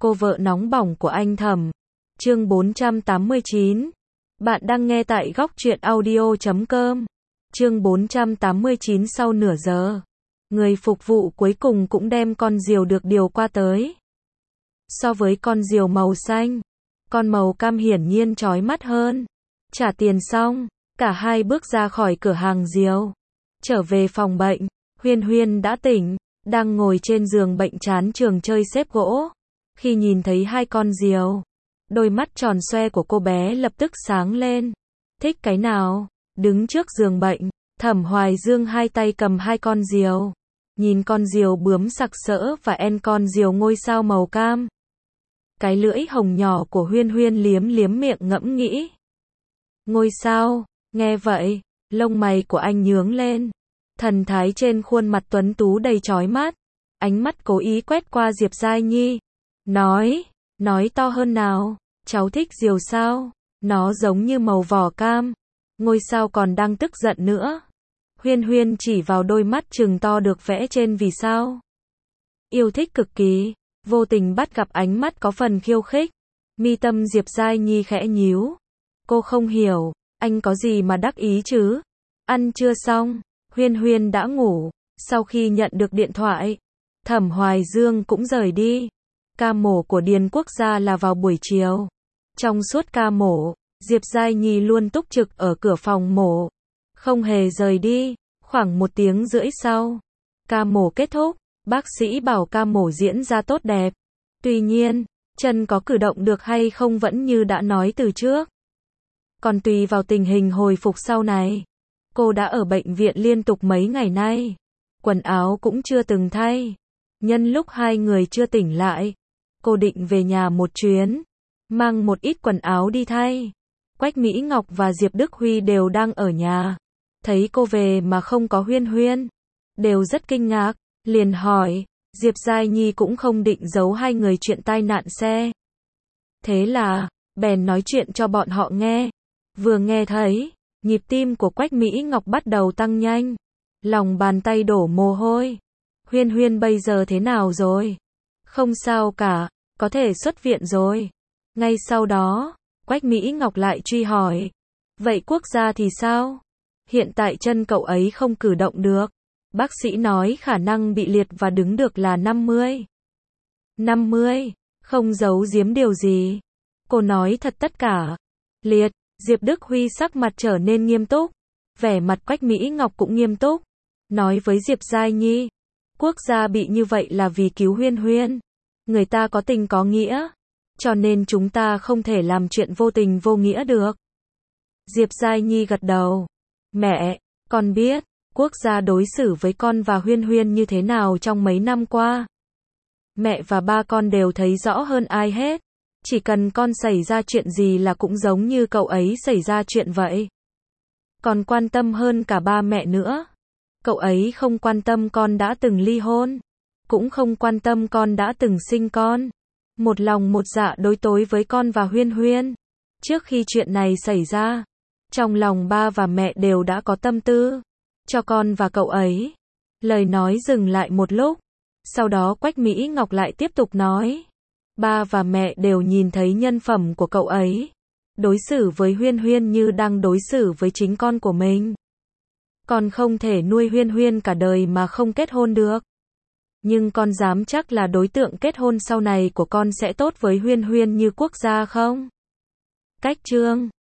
cô vợ nóng bỏng của anh Thẩm. Chương 489. Bạn đang nghe tại góc truyện audio.com. Chương 489. Sau nửa giờ, người phục vụ cuối cùng cũng đem con diều được điều qua tới. So với con diều màu xanh, con màu cam hiển nhiên chói mắt hơn. Trả tiền xong, cả hai bước ra khỏi cửa hàng diều. Trở về phòng bệnh, Huyên Huyên đã tỉnh, đang ngồi trên giường bệnh chán trường chơi xếp gỗ. Khi nhìn thấy hai con diều, đôi mắt tròn xoe của cô bé lập tức sáng lên. Thích cái nào? Đứng trước giường bệnh, Thẩm Hoài Dương hai tay cầm hai con diều. Nhìn con diều bướm sặc sỡ và con diều ngôi sao màu cam. Cái lưỡi hồng nhỏ của Huyên Huyên liếm liếm miệng ngẫm nghĩ. Ngôi sao, nghe vậy, lông mày của anh nhướng lên. Thần thái trên khuôn mặt tuấn tú đầy chói mắt. Ánh mắt cố ý quét qua Diệp Giai Nhi. Nói to hơn nào, cháu thích diều sao? Nó giống như màu vỏ cam. Ngôi sao còn đang tức giận nữa. Huyên Huyên chỉ vào đôi mắt trừng to được vẽ trên vì sao. Yêu thích cực kỳ, vô tình bắt gặp ánh mắt có phần khiêu khích. Mi tâm Diệp Giai Nhi khẽ nhíu. Cô không hiểu, anh có gì mà đắc ý chứ? Ăn chưa xong, Huyên Huyên đã ngủ. Sau khi nhận được điện thoại, Thẩm Hoài Dương cũng rời đi. Ca mổ của Điền Quốc gia là vào buổi chiều. Trong suốt ca mổ, Diệp Giai Nhi luôn túc trực ở cửa phòng mổ, không hề rời đi. Khoảng 1 tiếng rưỡi sau, ca mổ kết thúc, bác sĩ bảo ca mổ diễn ra tốt đẹp. Tuy nhiên, chân có cử động được hay không vẫn như đã nói từ trước. Còn tùy vào tình hình hồi phục sau này. Cô đã ở bệnh viện liên tục mấy ngày nay. Quần áo cũng chưa từng thay. Nhân lúc hai người chưa tỉnh lại, cô định về nhà một chuyến, mang một ít quần áo đi thay. Quách Mỹ Ngọc và Diệp Đức Huy đều đang ở nhà. Thấy cô về mà không có Huyên Huyên, đều rất kinh ngạc, liền hỏi. Diệp Giai Nhi cũng không định giấu hai người chuyện tai nạn xe. Thế là, bèn nói chuyện cho bọn họ nghe. Vừa nghe thấy, nhịp tim của Quách Mỹ Ngọc bắt đầu tăng nhanh. Lòng bàn tay đổ mồ hôi. Huyên Huyên bây giờ thế nào rồi? Không sao cả, có thể xuất viện rồi. Ngay sau đó, Quách Mỹ Ngọc lại truy hỏi. Vậy Quốc gia thì sao? Hiện tại chân cậu ấy không cử động được. Bác sĩ nói khả năng bị liệt và đứng được là 50. 50, không giấu giếm điều gì. Cô nói thật tất cả. Liệt, Diệp Đức Huy sắc mặt trở nên nghiêm túc. Vẻ mặt Quách Mỹ Ngọc cũng nghiêm túc. Nói với Diệp Giai Nhi. Quốc gia bị như vậy là vì cứu Huyên Huyên. Người ta có tình có nghĩa. Cho nên chúng ta không thể làm chuyện vô tình vô nghĩa được. Diệp Giai Nhi gật đầu. Mẹ, con biết, Quốc gia đối xử với con và Huyên Huyên như thế nào trong mấy năm qua. Mẹ và ba con đều thấy rõ hơn ai hết. Chỉ cần con xảy ra chuyện gì là cũng giống như cậu ấy xảy ra chuyện vậy. Còn quan tâm hơn cả ba mẹ nữa. Cậu ấy không quan tâm con đã từng ly hôn. Cũng không quan tâm con đã từng sinh con. Một lòng một dạ đối tối với con và Huyên Huyên. Trước khi chuyện này xảy ra, trong lòng ba và mẹ đều đã có tâm tư cho con và cậu ấy. Lời nói dừng lại một lúc. Sau đó Quách Mỹ Ngọc lại tiếp tục nói. Ba và mẹ đều nhìn thấy nhân phẩm của cậu ấy. Đối xử với Huyên Huyên như đang đối xử với chính con của mình. Con không thể nuôi Huyên Huyên cả đời mà không kết hôn được. Nhưng con dám chắc là đối tượng kết hôn sau này của con sẽ tốt với Huyên Huyên như Quốc gia không? Cách chương